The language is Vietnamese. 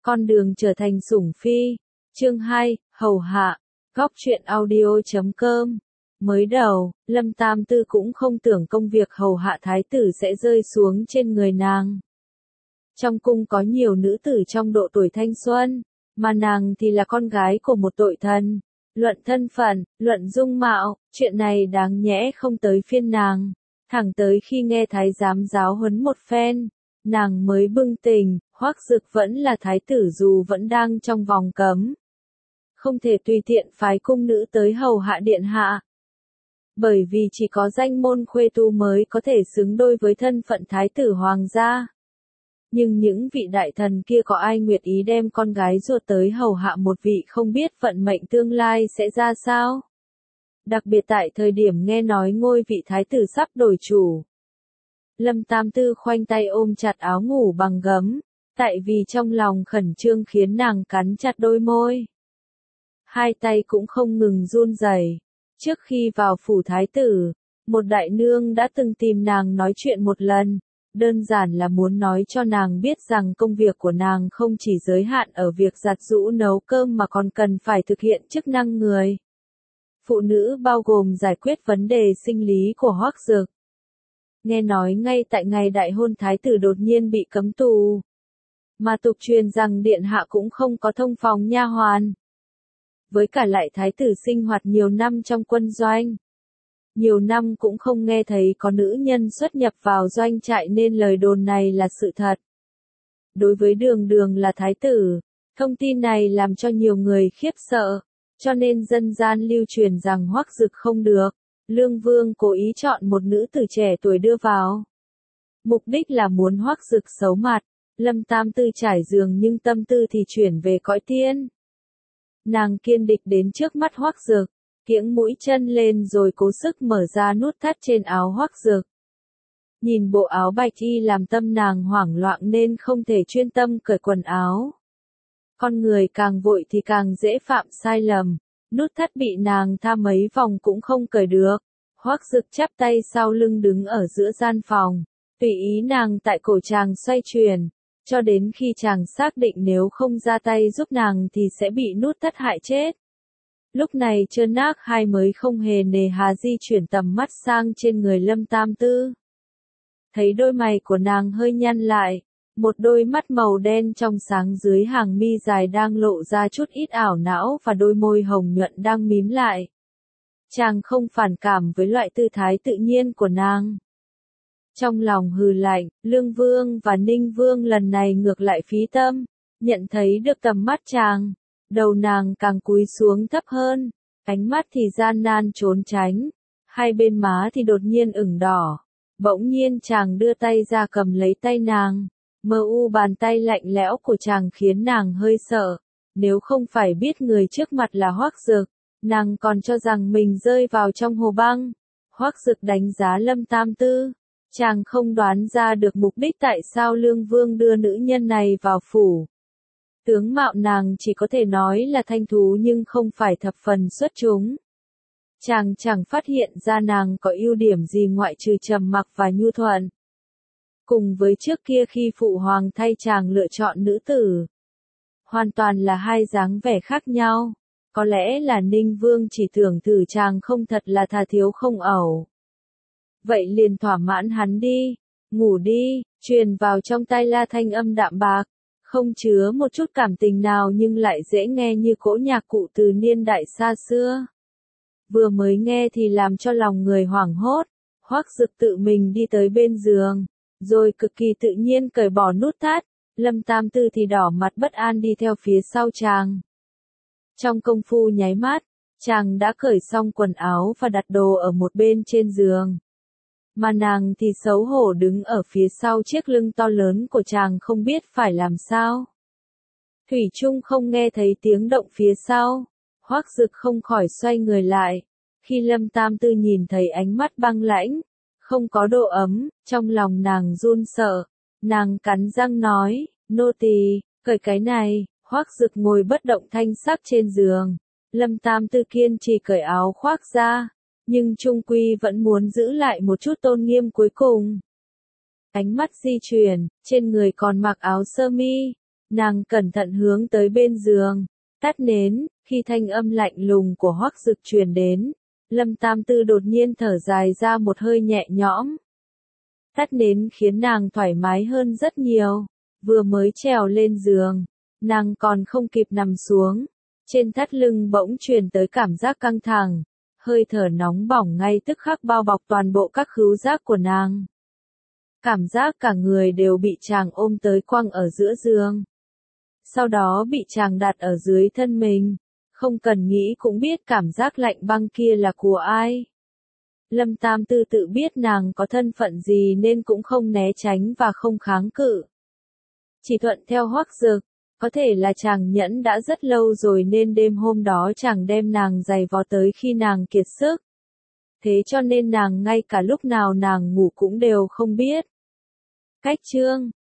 Con đường trở thành sủng phi. Chương 2, hầu hạ. Góc truyện audio.com. Mới đầu, Lâm Tam Tư cũng không tưởng công việc hầu hạ thái tử sẽ rơi xuống trên người nàng. Trong cung có nhiều nữ tử trong độ tuổi thanh xuân, mà nàng thì là con gái của một tội thần. Luận thân phận, luận dung mạo, chuyện này đáng nhẽ không tới phiên nàng. Thẳng tới khi nghe thái giám giáo huấn một phen, nàng mới bừng tỉnh, Hoắc Dực vẫn là thái tử dù vẫn đang trong vòng cấm. Không thể tùy tiện phái cung nữ tới hầu hạ điện hạ. Bởi vì chỉ có danh môn khuê tu mới có thể xứng đôi với thân phận thái tử hoàng gia. Nhưng những vị đại thần kia có ai nguyện ý đem con gái ruột tới hầu hạ một vị không biết vận mệnh tương lai sẽ ra sao? Đặc biệt tại thời điểm nghe nói ngôi vị thái tử sắp đổi chủ. Lâm Tam Tư khoanh tay ôm chặt áo ngủ bằng gấm, tại vì trong lòng khẩn trương khiến nàng cắn chặt đôi môi. Hai tay cũng không ngừng run rẩy. Trước khi vào phủ thái tử, một đại nương đã từng tìm nàng nói chuyện một lần, đơn giản là muốn nói cho nàng biết rằng công việc của nàng không chỉ giới hạn ở việc giặt giũ nấu cơm mà còn cần phải thực hiện chức năng người. Phụ nữ bao gồm giải quyết vấn đề sinh lý của Hoắc Dực. Nghe nói ngay tại ngày đại hôn thái tử đột nhiên bị cấm tù. Mà tục truyền rằng điện hạ cũng không có thông phòng nha hoàn. Với cả lại thái tử sinh hoạt nhiều năm trong quân doanh. Nhiều năm cũng không nghe thấy có nữ nhân xuất nhập vào doanh trại nên lời đồn này là sự thật. Đối với Đường Đường là thái tử, thông tin này làm cho nhiều người khiếp sợ, cho nên dân gian lưu truyền rằng Hoắc Dực không được. Lương Vương cố ý chọn một nữ tử trẻ tuổi đưa vào. Mục đích là muốn Hoắc Dực xấu mặt, Lâm Tam Tư trải giường nhưng tâm tư thì chuyển về cõi tiên. Nàng kiên định đến trước mắt Hoắc Dực, kiễng mũi chân lên rồi cố sức mở ra nút thắt trên áo Hoắc Dực. Nhìn bộ áo bạch y làm tâm nàng hoảng loạn nên không thể chuyên tâm cởi quần áo. Con người càng vội thì càng dễ phạm sai lầm, nút thắt bị nàng tha mấy vòng cũng không cởi được. Hoắc Dực chắp tay sau lưng đứng ở giữa gian phòng, tùy ý nàng tại cổ chàng xoay chuyển, cho đến khi chàng xác định nếu không ra tay giúp nàng thì sẽ bị nút thắt hại chết. Lúc này Trơn Nác Hai mới không hề nề hà di chuyển tầm mắt sang trên người Lâm Tam Tư. Thấy đôi mày của nàng hơi nhăn lại, một đôi mắt màu đen trong sáng dưới hàng mi dài đang lộ ra chút ít ảo não và đôi môi hồng nhuận đang mím lại. Chàng không phản cảm với loại tư thái tự nhiên của nàng. Trong lòng hừ lạnh, Lương Vương và Ninh Vương lần này ngược lại phí tâm, nhận thấy được tầm mắt chàng. Đầu nàng càng cúi xuống thấp hơn, ánh mắt thì gian nan trốn tránh, hai bên má thì đột nhiên ửng đỏ. Bỗng nhiên chàng đưa tay ra cầm lấy tay nàng, mờ u bàn tay lạnh lẽo của chàng khiến nàng hơi sợ. Nếu không phải biết người trước mặt là Hoắc Dực, nàng còn cho rằng mình rơi vào trong hồ băng. Hoắc Dực đánh giá Lâm Tam Tư, chàng không đoán ra được mục đích tại sao Lương Vương đưa nữ nhân này vào phủ. Tướng mạo nàng chỉ có thể nói là thanh tú nhưng không phải thập phần xuất chúng. Chàng chẳng phát hiện ra nàng có ưu điểm gì ngoại trừ trầm mặc và nhu thuận. Cùng với trước kia khi phụ hoàng thay chàng lựa chọn nữ tử, hoàn toàn là hai dáng vẻ khác nhau. Có lẽ là Ninh Vương chỉ tưởng thử chàng không thật là thà thiếu không ẩu. Vậy liền thỏa mãn hắn đi, ngủ đi, truyền vào trong tai la thanh âm đạm bạc. Không chứa một chút cảm tình nào nhưng lại dễ nghe như cỗ nhạc cụ từ niên đại xa xưa. Vừa mới nghe thì làm cho lòng người hoảng hốt, Hoắc Dực tự mình đi tới bên giường, rồi cực kỳ tự nhiên cởi bỏ nút thắt, Lâm Tam Tư thì đỏ mặt bất an đi theo phía sau chàng. Trong công phu nháy mắt, chàng đã cởi xong quần áo và đặt đồ ở một bên trên giường. Mà nàng thì xấu hổ đứng ở phía sau chiếc lưng to lớn của chàng không biết phải làm sao. Thủy chung không nghe thấy tiếng động phía sau, Hoắc Dực không khỏi xoay người lại. Khi Lâm Tam Tư nhìn thấy ánh mắt băng lãnh, không có độ ấm, trong lòng nàng run sợ. Nàng cắn răng nói, nô tỳ, cởi cái này. Hoắc Dực ngồi bất động thanh sắc trên giường. Lâm Tam Tư kiên trì cởi áo khoác ra, nhưng trung quy vẫn muốn giữ lại một chút tôn nghiêm cuối cùng. Ánh mắt di chuyển, trên người còn mặc áo sơ mi, Nàng cẩn thận hướng tới bên giường, tắt nến, khi thanh âm lạnh lùng của Hoắc Dực truyền đến, Lâm Tam Tư đột nhiên thở dài ra một hơi nhẹ nhõm. Tắt nến khiến nàng thoải mái hơn rất nhiều, vừa mới trèo lên giường, nàng còn không kịp nằm xuống, trên thắt lưng bỗng truyền tới cảm giác căng thẳng, hơi thở nóng bỏng ngay tức khắc bao bọc toàn bộ các khứu giác của nàng. Cảm giác cả người đều bị chàng ôm tới quăng ở giữa giường. Sau đó bị chàng đặt ở dưới thân mình, không cần nghĩ cũng biết cảm giác lạnh băng kia là của ai. Lâm Tam Tư tự biết nàng có thân phận gì nên cũng không né tránh và không kháng cự. Chỉ thuận theo Hoắc Dực, có thể là chàng nhẫn đã rất lâu rồi nên đêm hôm đó chàng đem nàng giày vò tới khi nàng kiệt sức. Thế cho nên nàng ngay cả lúc nào nàng ngủ cũng đều không biết. Cách chương